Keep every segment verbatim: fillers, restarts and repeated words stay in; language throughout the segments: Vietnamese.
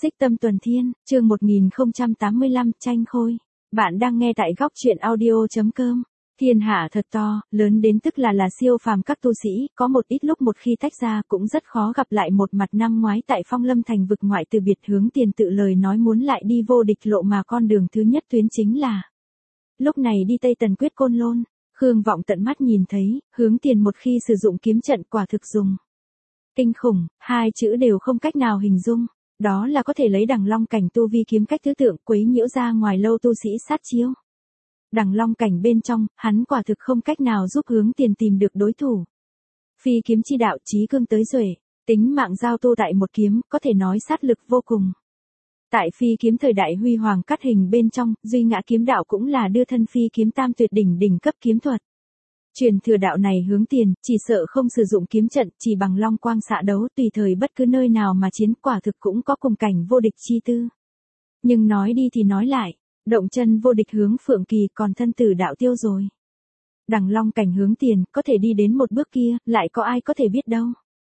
Xích Tâm Tuần Thiên, chương một nghìn không trăm tám mươi lăm, tranh khôi. Bạn đang nghe tại góc truyện audio.com. Thiên hạ thật to, lớn đến tức là là siêu phàm các tu sĩ, có một ít lúc một khi tách ra cũng rất khó gặp lại một mặt. Năm ngoái tại Phong Lâm Thành vực ngoại từ biệt Hướng Tiền tự lời nói muốn lại đi vô địch lộ mà con đường thứ nhất tuyến chính là. Lúc này đi Tây Tần quyết Côn Lôn, Khương Vọng tận mắt nhìn thấy, Hướng Tiền một khi sử dụng kiếm trận quả thực dùng. Kinh khủng, hai chữ đều không cách nào hình dung. Đó là có thể lấy Đằng Long cảnh tu vi kiếm cách tứ tượng quấy nhiễu ra ngoài lâu tu sĩ sát chiêu. Đằng Long cảnh bên trong, hắn quả thực không cách nào giúp Hướng Tiền tìm được đối thủ. Phi kiếm chi đạo chí cương tới duệ, tính mạng giao tu tại một kiếm, có thể nói sát lực vô cùng. Tại phi kiếm thời đại huy hoàng cắt hình bên trong, duy ngã kiếm đạo cũng là đưa thân phi kiếm tam tuyệt đỉnh đỉnh cấp kiếm thuật. Truyền thừa đạo này Hướng Tiền, chỉ sợ không sử dụng kiếm trận, chỉ bằng long quang xạ đấu tùy thời bất cứ nơi nào mà chiến, quả thực cũng có cùng cảnh vô địch chi tư. Nhưng nói đi thì nói lại, động chân vô địch Hướng Phượng Kỳ còn thân tử đạo tiêu rồi. Đằng Long cảnh Hướng Tiền, có thể đi đến một bước kia, lại có ai có thể biết đâu.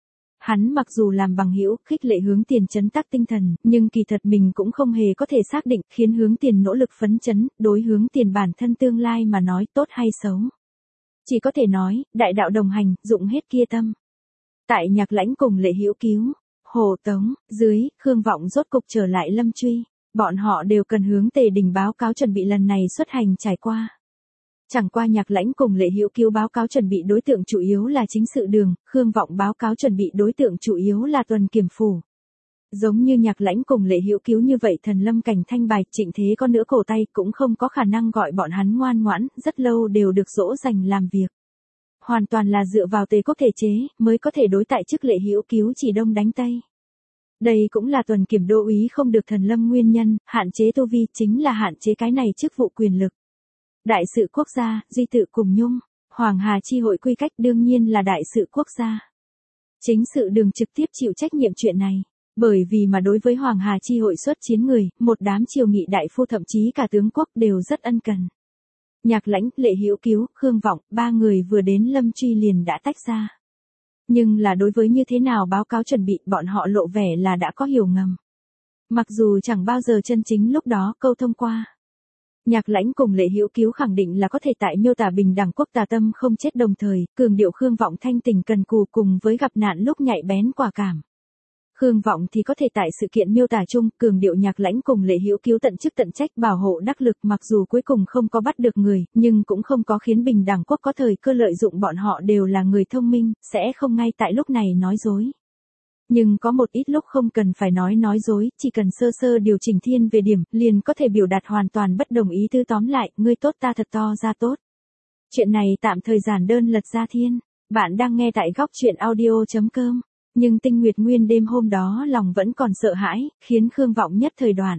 Hắn mặc dù làm bằng hữu, khích lệ Hướng Tiền chấn tác tinh thần, nhưng kỳ thật mình cũng không hề có thể xác định, khiến Hướng Tiền nỗ lực phấn chấn, đối Hướng Tiền bản thân tương lai mà nói tốt hay xấu. Chỉ có thể nói, đại đạo đồng hành, dụng hết kia tâm. Tại Nhạc Lãnh cùng Lệ Hữu Cứu, Hồ Tống, dưới, Khương Vọng rốt cục trở lại Lâm Truy, bọn họ đều cần hướng Tề Đình báo cáo chuẩn bị lần này xuất hành trải qua. Chẳng qua Nhạc Lãnh cùng Lệ Hữu Cứu báo cáo chuẩn bị đối tượng chủ yếu là chính sự đường, Khương Vọng báo cáo chuẩn bị đối tượng chủ yếu là tuần kiểm phủ. Giống như Nhạc Lãnh cùng Lệ Hữu Cứu như vậy thần lâm cảnh thanh bài, Trịnh Thế có nửa cổ tay cũng không có khả năng gọi bọn hắn ngoan ngoãn, rất lâu đều được dỗ dành làm việc. Hoàn toàn là dựa vào Tề quốc thể chế, mới có thể đối tại chức Lệ Hữu Cứu chỉ đông đánh tây. Đây cũng là tuần kiểm đô úy không được thần lâm nguyên nhân, hạn chế tu vi chính là hạn chế cái này chức vụ quyền lực. Đại sự quốc gia, duy tự cùng nhung, Hoàng Hà chi hội quy cách đương nhiên là đại sự quốc gia. Chính sự đường trực tiếp chịu trách nhiệm chuyện này. Bởi vì mà đối với Hoàng Hà chi hội xuất chiến người, một đám triều nghị đại phu thậm chí cả tướng quốc đều rất ân cần. Nhạc Lãnh, Lệ Hữu Cứu, Khương Vọng, ba người vừa đến Lâm Truy liền đã tách ra. Nhưng là đối với như thế nào báo cáo chuẩn bị, bọn họ lộ vẻ là đã có hiểu ngầm. Mặc dù chẳng bao giờ chân chính lúc đó câu thông qua. Nhạc Lãnh cùng Lệ Hữu Cứu khẳng định là có thể tại miêu tả bình đẳng quốc tà tâm không chết đồng thời, cường điệu Khương Vọng thanh tình cần cù cùng với gặp nạn lúc nhạy bén quả cảm. Khương Vọng thì có thể tại sự kiện miêu tả chung, cường điệu Nhạc Lãnh cùng Lệ Hữu Cứu tận chức tận trách bảo hộ đắc lực, mặc dù cuối cùng không có bắt được người, nhưng cũng không có khiến bình đẳng quốc có thời cơ lợi dụng, bọn họ đều là người thông minh, sẽ không ngay tại lúc này nói dối. Nhưng có một ít lúc không cần phải nói nói dối, chỉ cần sơ sơ điều chỉnh thiên về điểm, liền có thể biểu đạt hoàn toàn bất đồng ý tư, tóm lại, ngươi tốt ta thật to ra tốt. Chuyện này tạm thời giản đơn lật ra thiên, bạn đang nghe tại góc truyện audio.com. Nhưng Tinh Nguyệt Nguyên đêm hôm đó lòng vẫn còn sợ hãi, khiến Khương Vọng nhất thời đoạn.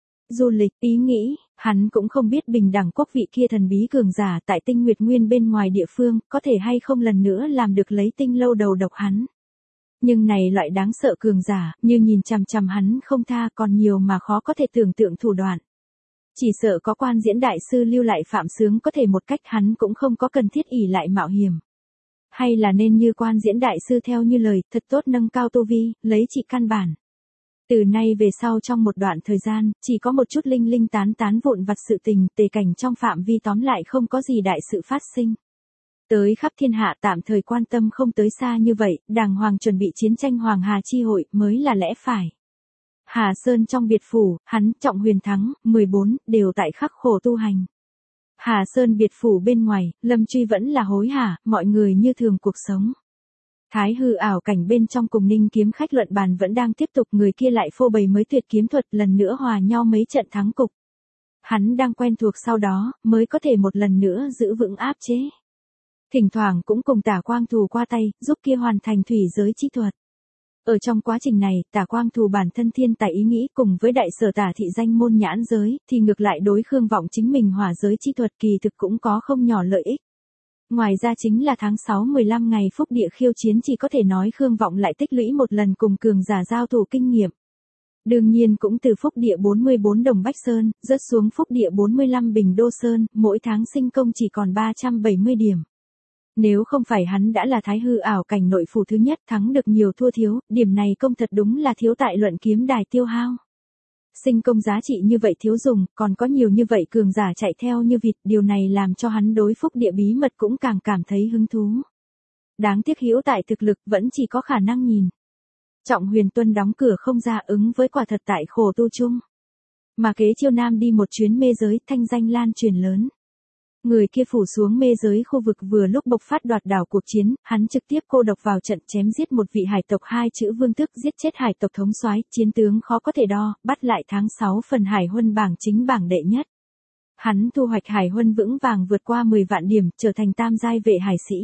Du lịch, ý nghĩ, hắn cũng không biết bình đẳng quốc vị kia thần bí cường giả tại Tinh Nguyệt Nguyên bên ngoài địa phương, có thể hay không lần nữa làm được lấy tinh lâu đầu độc hắn. Nhưng này loại đáng sợ cường giả, như nhìn chằm chằm hắn không tha, còn nhiều mà khó có thể tưởng tượng thủ đoạn. Chỉ sợ có quan diễn đại sư lưu lại phạm sướng có thể một cách hắn cũng không có cần thiết ỷ lại mạo hiểm. Hay là nên như quan diễn đại sư theo như lời, thật tốt nâng cao tu vi, lấy trị căn bản. Từ nay về sau trong một đoạn thời gian, chỉ có một chút linh linh tán tán vụn vặt sự tình, tề cảnh trong phạm vi tóm lại không có gì đại sự phát sinh. Tới khắp thiên hạ tạm thời quan tâm không tới xa như vậy, đàng hoàng chuẩn bị chiến tranh Hoàng Hà chi hội mới là lẽ phải. Hà Sơn trong biệt phủ, hắn, Trọng Huyền Thắng, mười bốn, đều tại khắc khổ tu hành. Hà Sơn biệt phủ bên ngoài, Lâm Truy vẫn là hối hả, mọi người như thường cuộc sống. Thái hư ảo cảnh bên trong cùng Ninh kiếm khách luận bàn vẫn đang tiếp tục, người kia lại phô bày mới tuyệt kiếm thuật, lần nữa hòa nhau mấy trận thắng cục. Hắn đang quen thuộc sau đó, mới có thể một lần nữa giữ vững áp chế. Thỉnh thoảng cũng cùng Tả Quang Thù qua tay, giúp kia hoàn thành thủy giới chi thuật. Ở trong quá trình này, Tả Quang Thù bản thân thiên tài ý nghĩ cùng với đại sở Tả thị danh môn nhãn giới, thì ngược lại đối Khương Vọng chính mình hỏa giới chi thuật kỳ thực cũng có không nhỏ lợi ích. Ngoài ra chính là tháng sáu mười lăm ngày phúc địa khiêu chiến, chỉ có thể nói Khương Vọng lại tích lũy một lần cùng cường giả giao thủ kinh nghiệm. Đương nhiên cũng từ phúc địa bốn mươi bốn Đồng Bách Sơn, rớt xuống phúc địa bốn mươi lăm Bình Đô Sơn, mỗi tháng sinh công chỉ còn ba trăm bảy mươi điểm. Nếu không phải hắn đã là thái hư ảo cảnh nội phủ thứ nhất, thắng được nhiều thua thiếu, điểm này công thật đúng là thiếu tại luận kiếm đài tiêu hao. Sinh công giá trị như vậy thiếu dùng, còn có nhiều như vậy cường giả chạy theo như vịt, điều này làm cho hắn đối phúc địa bí mật cũng càng cảm thấy hứng thú. Đáng tiếc hữu tại thực lực vẫn chỉ có khả năng nhìn. Trọng Huyền Tuân đóng cửa không ra ứng với quả thật tại khổ tu chung. Mà Kế Chiêu Nam đi một chuyến mê giới, thanh danh lan truyền lớn. Người kia phủ xuống mê giới khu vực vừa lúc bộc phát đoạt đảo cuộc chiến, hắn trực tiếp cô độc vào trận chém giết một vị hải tộc hai chữ vương tước, giết chết hải tộc thống soái, chiến tướng khó có thể đo, bắt lại tháng sáu phần hải huân bảng chính bảng đệ nhất. Hắn thu hoạch hải huân vững vàng vượt qua mười vạn điểm, trở thành tam giai vệ hải sĩ.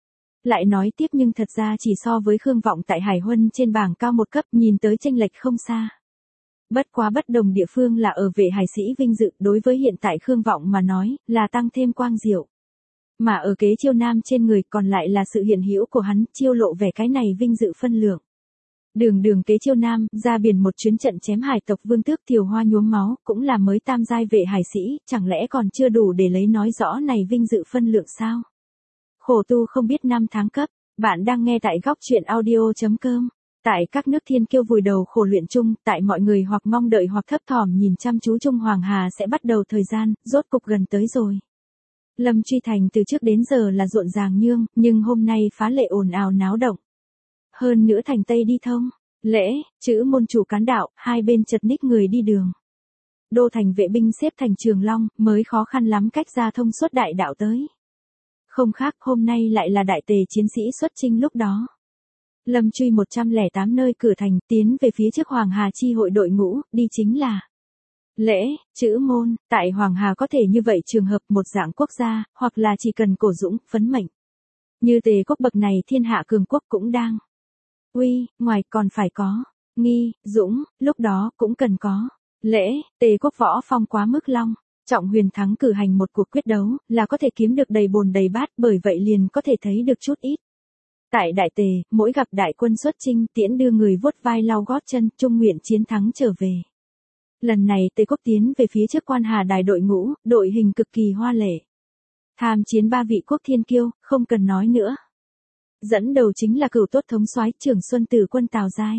Lại nói tiếp nhưng thật ra chỉ so với Khương Vọng tại hải huân trên bảng cao một cấp, nhìn tới chênh lệch không xa. Bất quá bất đồng địa phương là ở vệ hải sĩ vinh dự, đối với hiện tại Khương Vọng mà nói, là tăng thêm quang diệu. Mà ở Kế Chiêu Nam trên người còn lại là sự hiện hữu của hắn, chiêu lộ vẻ cái này vinh dự phân lượng. Đường đường Kế Chiêu Nam, ra biển một chuyến trận chém hải tộc vương tước Thiều Hoa nhuốm máu, cũng là mới tam giai vệ hải sĩ, chẳng lẽ còn chưa đủ để lấy nói rõ này vinh dự phân lượng sao? Khổ tu không biết năm tháng cấp, bạn đang nghe tại góc truyện audio.com. Tại các nước thiên kiêu vùi đầu khổ luyện chung, tại mọi người hoặc mong đợi hoặc thấp thỏm nhìn chăm chú chung Hoàng Hà sẽ bắt đầu thời gian, rốt cục gần tới rồi. Lâm Truy Thành từ trước đến giờ là rộn ràng nhương, nhưng hôm nay phá lệ ồn ào náo động. Hơn nữa thành Tây đi thông, lễ, chữ môn chủ cán đạo, hai bên chật ních người đi đường. Đô thành vệ binh xếp thành Trường Long, mới khó khăn lắm cách ra thông suốt đại đạo tới. Không khác, hôm nay lại là đại tề chiến sĩ xuất chinh lúc đó. Lâm Truy một trăm lẻ tám nơi cửa thành, tiến về phía trước Hoàng Hà chi hội đội ngũ, đi chính là lễ, chữ môn, tại Hoàng Hà có thể như vậy trường hợp một dạng quốc gia, hoặc là chỉ cần cổ dũng, phấn mệnh. Như Tề quốc bậc này thiên hạ cường quốc cũng đang. Uy, ngoài còn phải có, nghi, dũng, lúc đó cũng cần có. Lễ, Tề quốc võ phong quá mức long. Trọng Huyền thắng cử hành một cuộc quyết đấu, là có thể kiếm được đầy bồn đầy bát, bởi vậy liền có thể thấy được chút ít. Tại Đại Tề, mỗi gặp đại quân xuất chinh tiễn đưa người vuốt vai lau gót chân, trung nguyện chiến thắng trở về. Lần này Tề quốc tiến về phía trước Quan Hà đài đội ngũ, đội hình cực kỳ hoa lệ. Tham chiến ba vị quốc thiên kiêu, không cần nói nữa. Dẫn đầu chính là cửu tốt thống soái Trường Xuân Tử quân Tào Giai.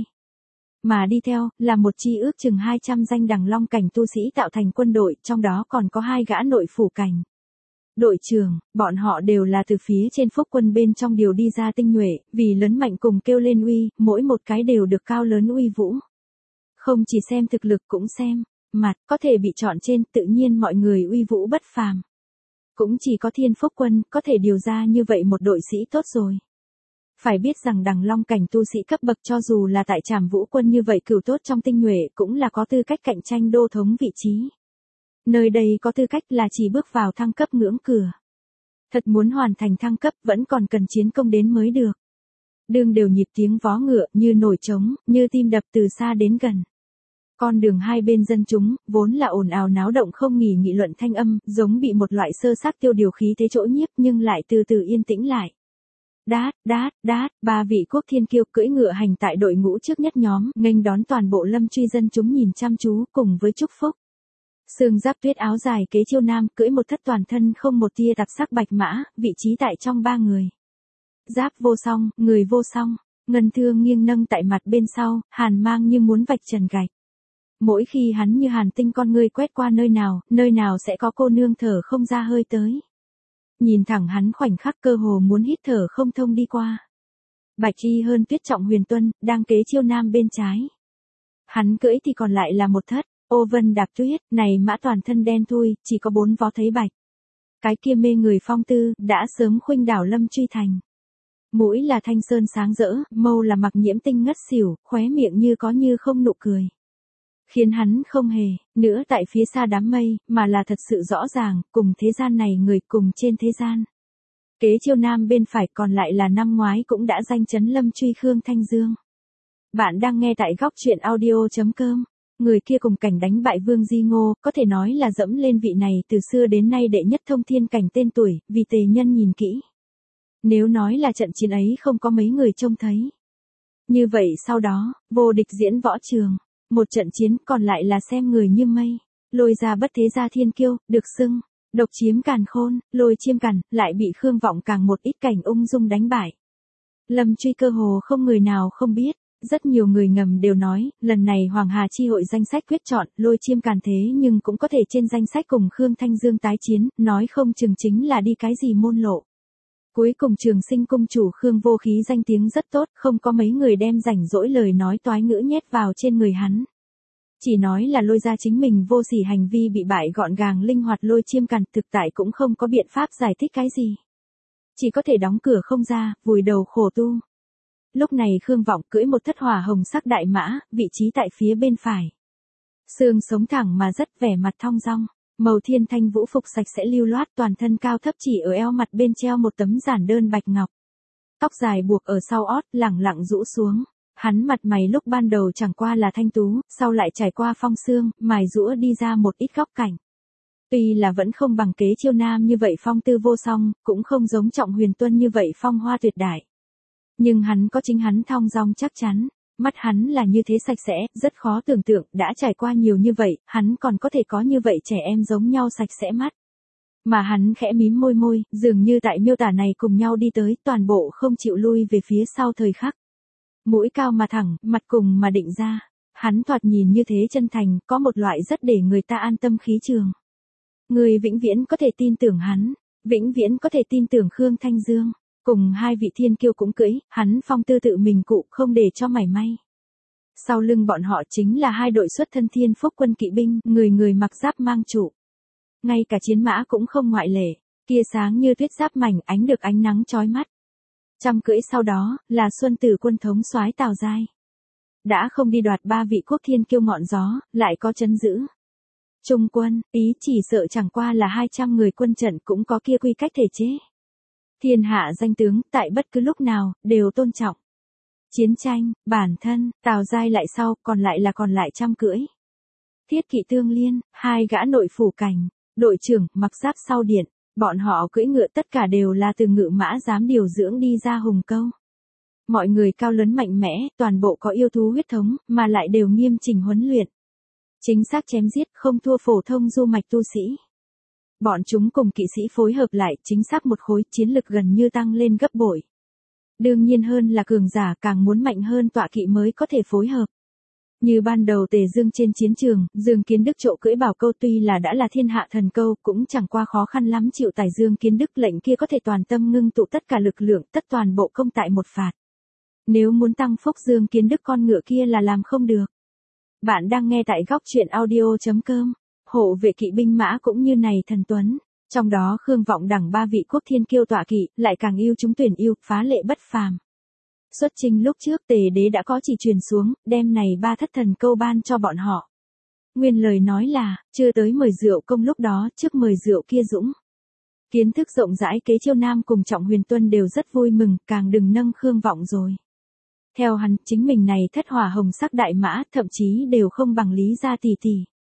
Mà đi theo, là một chi ước chừng hai trăm danh đằng long cảnh tu sĩ tạo thành quân đội, trong đó còn có hai gã nội phủ cảnh. Đội trưởng, bọn họ đều là từ phía trên phúc quân bên trong điều đi ra tinh nhuệ, vì lớn mạnh cùng kêu lên uy, mỗi một cái đều được cao lớn uy vũ. Không chỉ xem thực lực cũng xem, mặt, có thể bị chọn trên, tự nhiên mọi người uy vũ bất phàm. Cũng chỉ có thiên phúc quân, có thể điều ra như vậy một đội sĩ tốt rồi. Phải biết rằng đằng long cảnh tu sĩ cấp bậc cho dù là tại Trảm Vũ quân như vậy cửu tốt trong tinh nhuệ cũng là có tư cách cạnh tranh đô thống vị trí. Nơi đây có tư cách là chỉ bước vào thăng cấp ngưỡng cửa. Thật muốn hoàn thành thăng cấp vẫn còn cần chiến công đến mới được. Đường đều nhịp tiếng vó ngựa như nổi trống, như tim đập từ xa đến gần. Con đường hai bên dân chúng, vốn là ồn ào náo động không nghỉ nghị luận thanh âm, giống bị một loại sơ xác tiêu điều khí thế chỗ nhiếp nhưng lại từ từ yên tĩnh lại. Đát, đát, đát, ba vị quốc thiên kiêu cưỡi ngựa hành tại đội ngũ trước nhất nhóm, nghênh đón toàn bộ Lâm Truy dân chúng nhìn chăm chú cùng với chúc phúc. Sương giáp tuyết áo dài Kế Chiêu Nam cưỡi một thất toàn thân không một tia tạp sắc bạch mã, vị trí tại trong ba người. Giáp vô song, người vô song, ngân thương nghiêng nâng tại mặt bên sau, hàn mang như muốn vạch trần gạch. Mỗi khi hắn như hàn tinh con ngươi quét qua nơi nào, nơi nào sẽ có cô nương thở không ra hơi tới. Nhìn thẳng hắn khoảnh khắc cơ hồ muốn hít thở không thông đi qua. Bạch y hơn tuyết Trọng Huyền Tuân, đang Kế Chiêu Nam bên trái. Hắn cưỡi thì còn lại là một thất, ô vân đạp tuyết, này mã toàn thân đen thui, chỉ có bốn vó thấy bạch. Cái kia mê người phong tư, đã sớm khuynh đảo Lâm Truy Thành. Mũi là thanh sơn sáng rỡ, mâu là mặc nhiễm tinh ngất xỉu, khóe miệng như có như không nụ cười. Khiến hắn không hề, nữa tại phía xa đám mây, mà là thật sự rõ ràng, cùng thế gian này người cùng trên thế gian. Kế Chiêu Nam bên phải còn lại là năm ngoái cũng đã danh chấn Lâm Truy Khương Thanh Dương. Bạn đang nghe tại góc truyện audio.com. Người kia cùng cảnh đánh bại Vương Di Ngô, có thể nói là dẫm lên vị này từ xưa đến nay đệ nhất thông thiên cảnh tên tuổi, vì tề nhân nhìn kỹ. Nếu nói là trận chiến ấy không có mấy người trông thấy. Như vậy sau đó, vô địch diễn võ trường. Một trận chiến còn lại là xem người như mây. Lôi ra bất thế gia thiên kiêu, được xưng. Độc chiếm càn khôn, lôi chiêm cằn, lại bị Khương Vọng càng một ít cảnh ung dung đánh bại. Lâm Truy cơ hồ không người nào không biết. Rất nhiều người ngầm đều nói, lần này Hoàng Hà chi hội danh sách quyết chọn, Lôi Chiêm Càn thế nhưng cũng có thể trên danh sách cùng Khương Thanh Dương tái chiến, nói không chừng chính là đi cái gì môn lộ. Cuối cùng Trường Sinh cung chủ Khương Vô Khí danh tiếng rất tốt, không có mấy người đem rảnh rỗi lời nói toái ngữ nhét vào trên người hắn. Chỉ nói là Lôi ra chính mình vô sỉ hành vi bị bại gọn gàng linh hoạt. Lôi Chiêm Càn thực tại cũng không có biện pháp giải thích cái gì. Chỉ có thể đóng cửa không ra, vùi đầu khổ tu. Lúc này Khương Vọng cưỡi một thất hỏa hồng sắc đại mã, vị trí tại phía bên phải. Xương sống thẳng mà rất vẻ mặt thong dong, màu thiên thanh vũ phục sạch sẽ lưu loát, toàn thân cao thấp chỉ ở eo mặt bên treo một tấm giản đơn bạch ngọc. Tóc dài buộc ở sau ót, lẳng lặng rũ xuống. Hắn mặt mày lúc ban đầu chẳng qua là thanh tú, sau lại trải qua phong sương, mài rũa đi ra một ít góc cạnh. Tuy là vẫn không bằng Kế Chiêu Nam như vậy phong tư vô song, cũng không giống Trọng Huyền Tuân như vậy phong hoa tuyệt đại. Nhưng hắn có chính hắn thong dong chắc chắn, mắt hắn là như thế sạch sẽ, rất khó tưởng tượng, đã trải qua nhiều như vậy, hắn còn có thể có như vậy trẻ em giống nhau sạch sẽ mắt. Mà hắn khẽ mím môi môi, dường như tại miêu tả này cùng nhau đi tới, toàn bộ không chịu lui về phía sau thời khắc. Mũi cao mà thẳng, mặt cùng mà định ra, hắn thoạt nhìn như thế chân thành, có một loại rất để người ta an tâm khí trường. Người vĩnh viễn có thể tin tưởng hắn, vĩnh viễn có thể tin tưởng Khương Thanh Dương. Cùng hai vị thiên kiêu cũng cưỡi, hắn phong tư tự mình cụ không để cho mảy may. Sau lưng bọn họ chính là hai đội xuất thân Thiên Phúc quân kỵ binh, người người mặc giáp mang trụ. Ngay cả chiến mã cũng không ngoại lệ, kia sáng như tuyết giáp mảnh ánh được ánh nắng chói mắt. Trăm cưỡi sau đó, là Xuân Tử quân thống soái Tào Giai. Đã không đi đoạt ba vị quốc thiên kiêu ngọn gió, lại có trấn giữ. Trung quân, ý chỉ sợ chẳng qua là hai trăm người quân trận cũng có kia quy cách thể chế. Thiên hạ danh tướng, tại bất cứ lúc nào, đều tôn trọng. Chiến tranh, bản thân, Tào Giai lại sau, còn lại là còn lại trăm cưỡi. Thiết kỵ Tương Liên, hai gã nội phủ cảnh, đội trưởng, mặc giáp sau điện, bọn họ cưỡi ngựa tất cả đều là từ ngự mã dám điều dưỡng đi ra hùng câu. Mọi người cao lớn mạnh mẽ, toàn bộ có yêu thú huyết thống, mà lại đều nghiêm chỉnh huấn luyện. Chính xác chém giết, không thua phổ thông du mạch tu sĩ. Bọn chúng cùng kỵ sĩ phối hợp lại, chính xác một khối, chiến lực gần như tăng lên gấp bội. Đương nhiên hơn là cường giả càng muốn mạnh hơn tọa kỵ mới có thể phối hợp. Như ban đầu Tề Dương trên chiến trường, Dương Kiến Đức trộ cưỡi bảo câu tuy là đã là thiên hạ thần câu, cũng chẳng qua khó khăn lắm chịu tài Dương Kiến Đức lệnh kia có thể toàn tâm ngưng tụ tất cả lực lượng, tất toàn bộ công tại một phạt. Nếu muốn tăng phúc Dương Kiến Đức con ngựa kia là làm không được. Bạn đang nghe tại góc truyện audio chấm com. Hộ vệ kỵ binh mã cũng như này thần tuấn, trong đó Khương Vọng đẳng ba vị quốc thiên kiêu tọa kỵ, lại càng yêu chúng tuyển yêu, phá lệ bất phàm. Xuất chinh lúc trước Tề đế đã có chỉ truyền xuống, đem này ba thất thần câu ban cho bọn họ. Nguyên lời nói là, chưa tới mời rượu công lúc đó, trước mời rượu kia dũng. Kiến thức rộng rãi Kế Chiêu Nam cùng Trọng Huyền Tuân đều rất vui mừng, càng đừng nâng Khương Vọng rồi. Theo hắn, chính mình này thất hỏa hồng sắc đại mã, thậm chí đều không bằng Lý gia tỷ tỷ.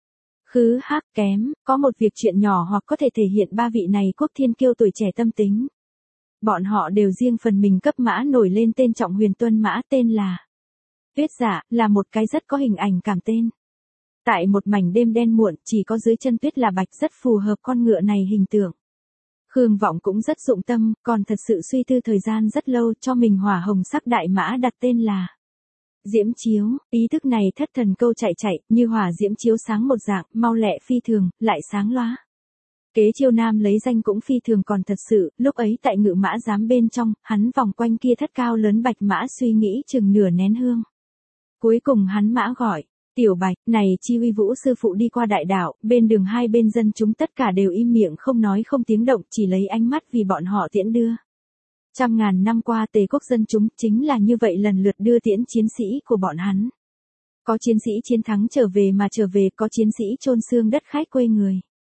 Khứ hắc kém, có một việc chuyện nhỏ hoặc có thể thể hiện ba vị này quốc thiên kiêu tuổi trẻ tâm tính. Bọn họ đều riêng phần mình cấp mã nổi lên tên Trọng Huyền Tuân mã tên là Tuyết Dạ, là một cái rất có hình ảnh cảm tên. Tại một mảnh đêm đen muộn, chỉ có dưới chân tuyết là bạch, rất phù hợp con ngựa này hình tượng. Khương Vọng cũng rất dụng tâm, còn thật sự suy tư thời gian rất lâu cho mình hỏa hồng sắc đại mã đặt tên là Diễm Chiếu. Ý thức này thất thần câu chạy chạy, như hỏa diễm chiếu sáng một dạng, mau lẹ phi thường, lại sáng loá. Kế Chiêu Nam lấy danh cũng phi thường, còn thật sự, lúc ấy tại ngự mã giám bên trong, hắn vòng quanh kia thất cao lớn bạch mã suy nghĩ chừng nửa nén hương. Cuối cùng hắn mã gọi, Tiểu Bạch, này chi uy vũ sư phụ đi qua đại đạo, bên đường hai bên dân chúng tất cả đều im miệng không nói không tiếng động, chỉ lấy ánh mắt vì bọn họ tiễn đưa. Trăm ngàn năm qua Tề quốc dân chúng chính là như vậy lần lượt đưa tiễn chiến sĩ của bọn hắn. Có chiến sĩ chiến thắng trở về mà trở về, có chiến sĩ chôn xương đất khách quê người.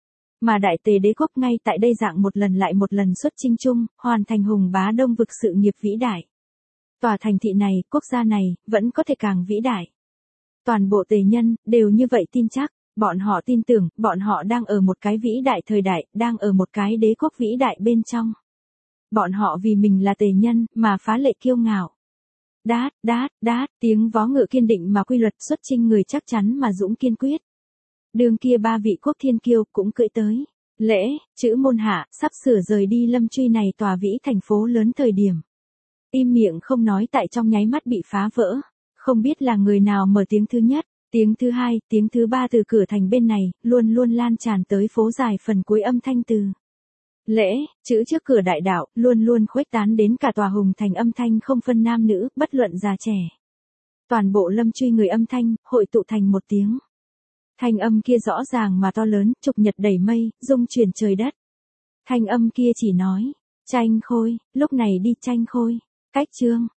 Mà Đại Tề đế quốc ngay tại đây dạng một lần lại một lần xuất chinh chung, hoàn thành hùng bá đông vực sự nghiệp vĩ đại. Tòa thành thị này, quốc gia này, vẫn có thể càng vĩ đại. Toàn bộ Tề nhân, đều như vậy tin chắc, bọn họ tin tưởng, bọn họ đang ở một cái vĩ đại thời đại, đang ở một cái đế quốc vĩ đại bên trong. Bọn họ vì mình là Tề nhân, mà phá lệ kiêu ngạo. Đát, đát, đát, tiếng vó ngựa kiên định mà quy luật, xuất chinh người chắc chắn mà dũng kiên quyết. Đường kia ba vị quốc thiên kiêu cũng cưỡi tới. Lễ, chữ môn hạ, sắp sửa rời đi Lâm Truy này tòa vĩ thành phố lớn thời điểm. Im miệng không nói tại trong nháy mắt bị phá vỡ. Không biết là người nào mở tiếng thứ nhất, tiếng thứ hai, tiếng thứ ba từ cửa thành bên này, luôn luôn lan tràn tới phố dài phần cuối âm thanh từ lễ, chữ trước cửa đại đạo, luôn luôn khuếch tán đến cả tòa hùng thành âm thanh không phân nam nữ, bất luận già trẻ. Toàn bộ Lâm Truy người âm thanh, hội tụ thành một tiếng. Thanh âm kia rõ ràng mà to lớn, trục nhật đầy mây, rung chuyển trời đất. Thanh âm kia chỉ nói, Tranh Khôi, lúc này đi Tranh Khôi. Cách chương